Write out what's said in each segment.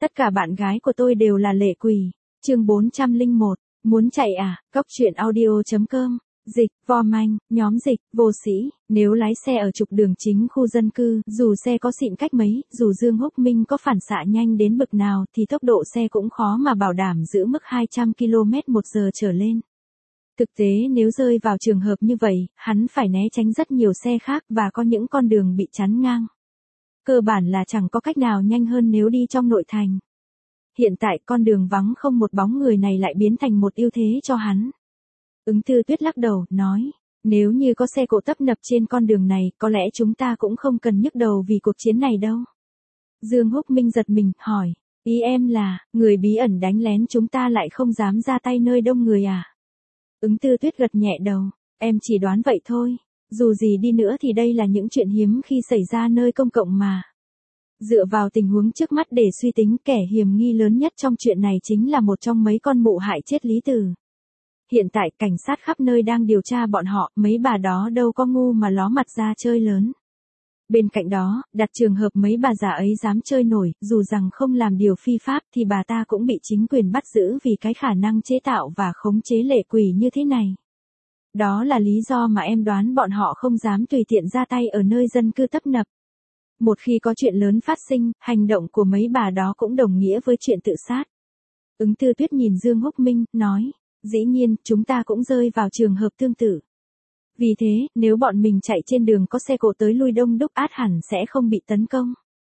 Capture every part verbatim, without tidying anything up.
Tất cả bạn gái của tôi đều là lệ quỷ. Chương bốn trăm lẻ một, muốn chạy à? Cóc truyện audio chấm com. Dịch, Vo Manh, nhóm dịch, vô sĩ, nếu lái xe ở trục đường chính khu dân cư, dù xe có xịn cách mấy, dù Dương Húc Minh có phản xạ nhanh đến bực nào thì tốc độ xe cũng khó mà bảo đảm giữ mức hai trăm ki lô mét một giờ trở lên. Thực tế nếu rơi vào trường hợp như vậy, hắn phải né tránh rất nhiều xe khác và có những con đường bị chắn ngang. Cơ bản là chẳng có cách nào nhanh hơn nếu đi trong nội thành. Hiện tại con đường vắng không một bóng người này lại biến thành một ưu thế cho hắn. Ứng Tư Tuyết lắc đầu, nói, nếu như có xe cộ tấp nập trên con đường này, có lẽ chúng ta cũng không cần nhức đầu vì cuộc chiến này đâu. Dương Húc Minh giật mình, hỏi, ý em là, người bí ẩn đánh lén chúng ta lại không dám ra tay nơi đông người à? Ứng Tư Tuyết gật nhẹ đầu, em chỉ đoán vậy thôi, dù gì đi nữa thì đây là những chuyện hiếm khi xảy ra nơi công cộng mà. Dựa vào tình huống trước mắt để suy tính, kẻ hiểm nghi lớn nhất trong chuyện này chính là một trong mấy con mụ hại chết Lý Tử. Hiện tại cảnh sát khắp nơi đang điều tra bọn họ, mấy bà đó đâu có ngu mà ló mặt ra chơi lớn. Bên cạnh đó, đặt trường hợp mấy bà già ấy dám chơi nổi, dù rằng không làm điều phi pháp thì bà ta cũng bị chính quyền bắt giữ vì cái khả năng chế tạo và khống chế lệ quỷ như thế này. Đó là lý do mà em đoán bọn họ không dám tùy tiện ra tay ở nơi dân cư tấp nập. Một khi có chuyện lớn phát sinh, hành động của mấy bà đó cũng đồng nghĩa với chuyện tự sát. Ứng Tư Tuyết nhìn Dương Húc Minh, nói, dĩ nhiên, chúng ta cũng rơi vào trường hợp tương tự. Vì thế, nếu bọn mình chạy trên đường có xe cộ tới lui đông đúc át hẳn sẽ không bị tấn công.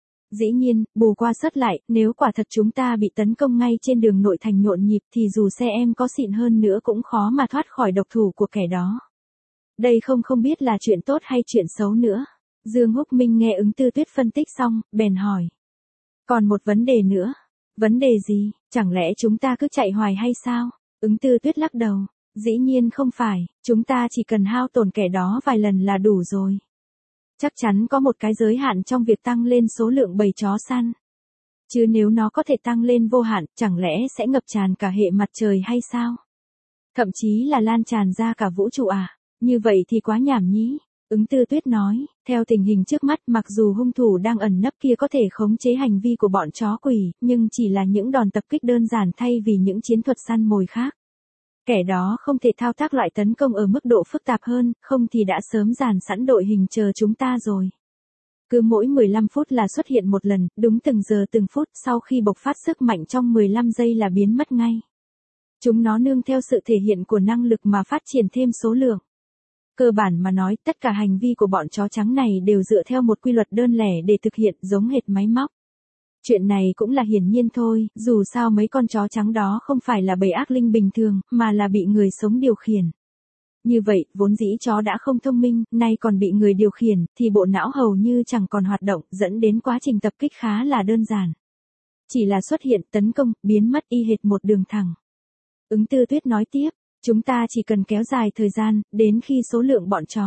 Dĩ nhiên, bù qua sớt lại, nếu quả thật chúng ta bị tấn công ngay trên đường nội thành nhộn nhịp thì dù xe em có xịn hơn nữa cũng khó mà thoát khỏi độc thủ của kẻ đó. Đây không không biết là chuyện tốt hay chuyện xấu nữa. Dương Húc Minh nghe Ứng Tư Tuyết phân tích xong, bèn hỏi. Còn một vấn đề nữa. Vấn đề gì? Chẳng lẽ chúng ta cứ chạy hoài hay sao? Ứng Tư Tuyết lắc đầu. Dĩ nhiên không phải, chúng ta chỉ cần hao tổn kẻ đó vài lần là đủ rồi. Chắc chắn có một cái giới hạn trong việc tăng lên số lượng bầy chó săn. Chứ nếu nó có thể tăng lên vô hạn, chẳng lẽ sẽ ngập tràn cả hệ mặt trời hay sao? Thậm chí là lan tràn ra cả vũ trụ à? Như vậy thì quá nhảm nhí. Ứng Tư Tuyết nói, theo tình hình trước mắt mặc dù hung thủ đang ẩn nấp kia có thể khống chế hành vi của bọn chó quỷ, nhưng chỉ là những đòn tập kích đơn giản thay vì những chiến thuật săn mồi khác. Kẻ đó không thể thao tác loại tấn công ở mức độ phức tạp hơn, không thì đã sớm dàn sẵn đội hình chờ chúng ta rồi. Cứ mỗi mười lăm phút là xuất hiện một lần, đúng từng giờ từng phút, sau khi bộc phát sức mạnh trong mười lăm giây là biến mất ngay. Chúng nó nương theo sự thể hiện của năng lực mà phát triển thêm số lượng. Cơ bản mà nói, tất cả hành vi của bọn chó trắng này đều dựa theo một quy luật đơn lẻ để thực hiện, giống hệt máy móc. Chuyện này cũng là hiển nhiên thôi, dù sao mấy con chó trắng đó không phải là bầy ác linh bình thường, mà là bị người sống điều khiển. Như vậy, vốn dĩ chó đã không thông minh, nay còn bị người điều khiển, thì bộ não hầu như chẳng còn hoạt động, dẫn đến quá trình tập kích khá là đơn giản. Chỉ là xuất hiện, tấn công, biến mất y hệt một đường thẳng. Ứng Tư Tuyết nói tiếp, chúng ta chỉ cần kéo dài thời gian, đến khi số lượng bọn chó.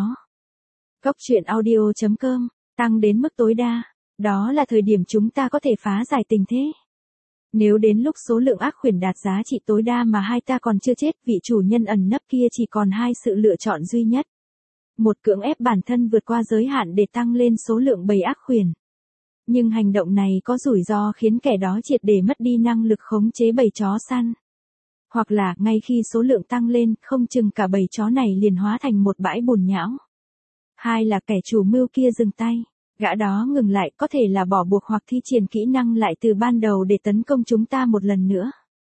Cóc truyện audio chấm com, tăng đến mức tối đa. Đó là thời điểm chúng ta có thể phá giải tình thế. Nếu đến lúc số lượng ác khuyển đạt giá trị tối đa mà hai ta còn chưa chết, vị chủ nhân ẩn nấp kia chỉ còn hai sự lựa chọn duy nhất. Một, cưỡng ép bản thân vượt qua giới hạn để tăng lên số lượng bầy ác khuyển. Nhưng hành động này có rủi ro khiến kẻ đó triệt để mất đi năng lực khống chế bầy chó săn. Hoặc là, ngay khi số lượng tăng lên, không chừng cả bầy chó này liền hóa thành một bãi bùn nhão. Hai là kẻ chủ mưu kia dừng tay. Gã đó ngừng lại, có thể là bỏ buộc hoặc thi triển kỹ năng lại từ ban đầu để tấn công chúng ta một lần nữa.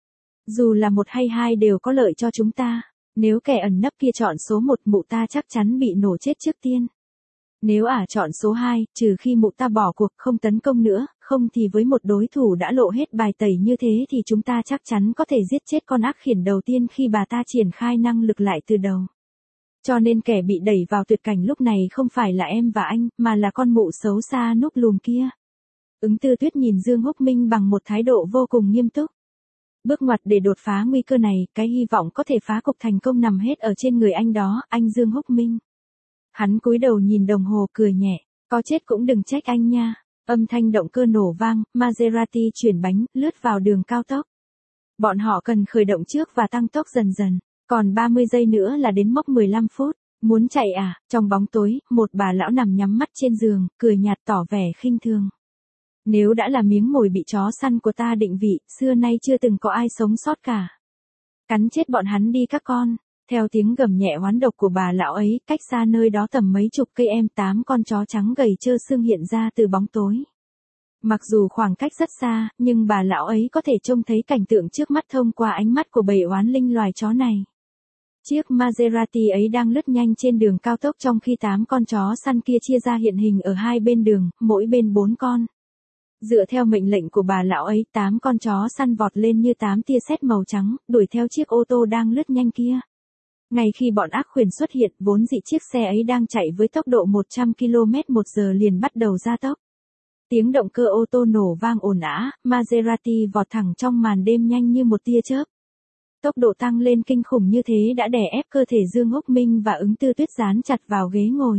Dù là một hay hai đều có lợi cho chúng ta. Nếu kẻ ẩn nấp kia chọn số một, mụ ta chắc chắn bị nổ chết trước tiên. Nếu ả chọn số hai, trừ khi mụ ta bỏ cuộc không tấn công nữa, không thì với một đối thủ đã lộ hết bài tẩy như thế thì chúng ta chắc chắn có thể giết chết con ác khiển đầu tiên khi bà ta triển khai năng lực lại từ đầu. Cho nên kẻ bị đẩy vào tuyệt cảnh lúc này không phải là em và anh, mà là con mụ xấu xa núp lùm kia. Ứng Tư Tuyết nhìn Dương Húc Minh bằng một thái độ vô cùng nghiêm túc. Bước ngoặt để đột phá nguy cơ này, cái hy vọng có thể phá cục thành công nằm hết ở trên người anh đó, anh Dương Húc Minh. Hắn cúi đầu nhìn đồng hồ cười nhẹ, có chết cũng đừng trách anh nha. Âm thanh động cơ nổ vang, Maserati chuyển bánh, lướt vào đường cao tốc. Bọn họ cần khởi động trước và tăng tốc dần dần. Còn ba mươi giây nữa là đến mốc mười lăm phút. Muốn chạy à? Trong bóng tối, một bà lão nằm nhắm mắt trên giường, cười nhạt tỏ vẻ khinh thường. Nếu đã là miếng mồi bị chó săn của ta định vị, xưa nay chưa từng có ai sống sót cả. Cắn chết bọn hắn đi các con. Theo tiếng gầm nhẹ oán độc của bà lão ấy, cách xa nơi đó tầm mấy chục cây em tám con chó trắng gầy trơ xương hiện ra từ bóng tối. Mặc dù khoảng cách rất xa, nhưng bà lão ấy có thể trông thấy cảnh tượng trước mắt thông qua ánh mắt của bầy oán linh loài chó này. Chiếc Maserati ấy đang lướt nhanh trên đường cao tốc trong khi tám con chó săn kia chia ra hiện hình ở hai bên đường, mỗi bên bốn con. Dựa theo mệnh lệnh của bà lão ấy, tám con chó săn vọt lên như tám tia sét màu trắng, đuổi theo chiếc ô tô đang lướt nhanh kia. Ngay khi bọn ác khuyển xuất hiện, vốn dĩ chiếc xe ấy đang chạy với tốc độ một trăm ki lô mét một giờ liền bắt đầu gia tốc. Tiếng động cơ ô tô nổ vang ồn ào, Maserati vọt thẳng trong màn đêm nhanh như một tia chớp. Tốc độ tăng lên kinh khủng như thế đã đè ép cơ thể Dương Húc Minh và Ứng Tư Tuyết dán chặt vào ghế ngồi.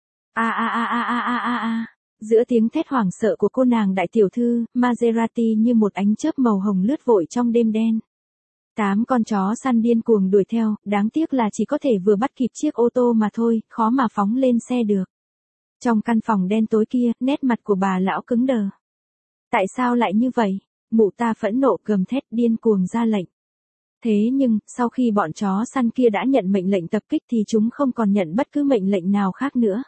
A a a a a a a a. Giữa tiếng thét hoảng sợ của cô nàng đại tiểu thư, Maserati như một ánh chớp màu hồng lướt vội trong đêm đen. Tám con chó săn điên cuồng đuổi theo, đáng tiếc là chỉ có thể vừa bắt kịp chiếc ô tô mà thôi, khó mà phóng lên xe được. Trong căn phòng đen tối kia, nét mặt của bà lão cứng đờ. Tại sao lại như vậy? Mụ ta phẫn nộ gầm thét điên cuồng ra lệnh. Thế nhưng, sau khi bọn chó săn kia đã nhận mệnh lệnh tập kích thì chúng không còn nhận bất cứ mệnh lệnh nào khác nữa.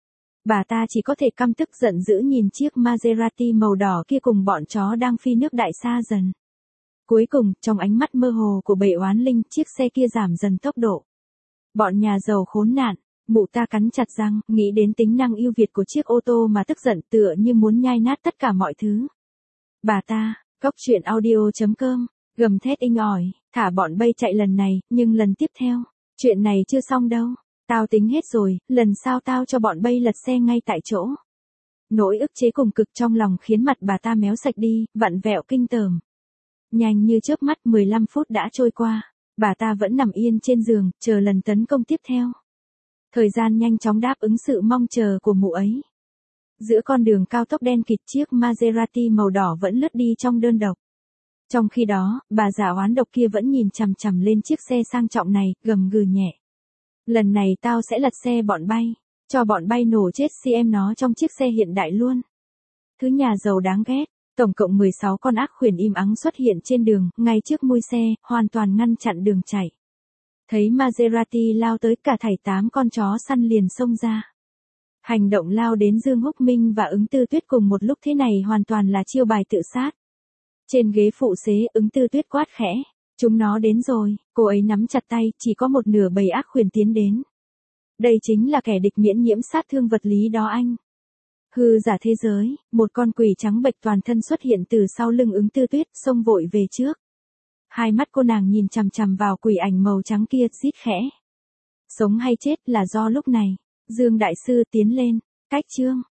Bà ta chỉ có thể căm tức giận dữ nhìn chiếc Maserati màu đỏ kia cùng bọn chó đang phi nước đại xa dần. Cuối cùng, trong ánh mắt mơ hồ của bầy oán linh, chiếc xe kia giảm dần tốc độ. Bọn nhà giàu khốn nạn, mụ ta cắn chặt răng, nghĩ đến tính năng ưu việt của chiếc ô tô mà tức giận tựa như muốn nhai nát tất cả mọi thứ. Bà ta, cốc truyện audio chấm com, gầm thét inh ỏi, thả bọn bay chạy lần này, nhưng lần tiếp theo, chuyện này chưa xong đâu. Tao tính hết rồi, lần sau tao cho bọn bay lật xe ngay tại chỗ. Nỗi ức chế cùng cực trong lòng khiến mặt bà ta méo sạch đi, vặn vẹo kinh tởm. Nhanh như chớp mắt mười lăm phút đã trôi qua, bà ta vẫn nằm yên trên giường, chờ lần tấn công tiếp theo. Thời gian nhanh chóng đáp ứng sự mong chờ của mụ ấy. Giữa con đường cao tốc đen kịt chiếc Maserati màu đỏ vẫn lướt đi trong đơn độc. Trong khi đó, bà già oán độc kia vẫn nhìn chằm chằm lên chiếc xe sang trọng này, gầm gừ nhẹ. Lần này tao sẽ lật xe bọn bay, cho bọn bay nổ chết xem nó trong chiếc xe hiện đại luôn. Thứ nhà giàu đáng ghét, tổng cộng mười sáu con ác khuyển im ắng xuất hiện trên đường, ngay trước mui xe, hoàn toàn ngăn chặn đường chạy. Thấy Maserati lao tới cả thảy tám con chó săn liền xông ra. Hành động lao đến Dương Húc Minh và Ứng Tư Tuyết cùng một lúc thế này hoàn toàn là chiêu bài tự sát. Trên ghế phụ xế, Ứng Tư Tuyết quát khẽ. Chúng nó đến rồi, cô ấy nắm chặt tay, chỉ có một nửa bầy ác khuyển tiến đến. Đây chính là kẻ địch miễn nhiễm sát thương vật lý đó anh. Hư giả thế giới, một con quỷ trắng bệch toàn thân xuất hiện từ sau lưng Ứng Tư Tuyết, xông vội về trước. Hai mắt cô nàng nhìn chằm chằm vào quỷ ảnh màu trắng kia, rít khẽ. Sống hay chết là do lúc này. Dương Đại Sư tiến lên, cách chương.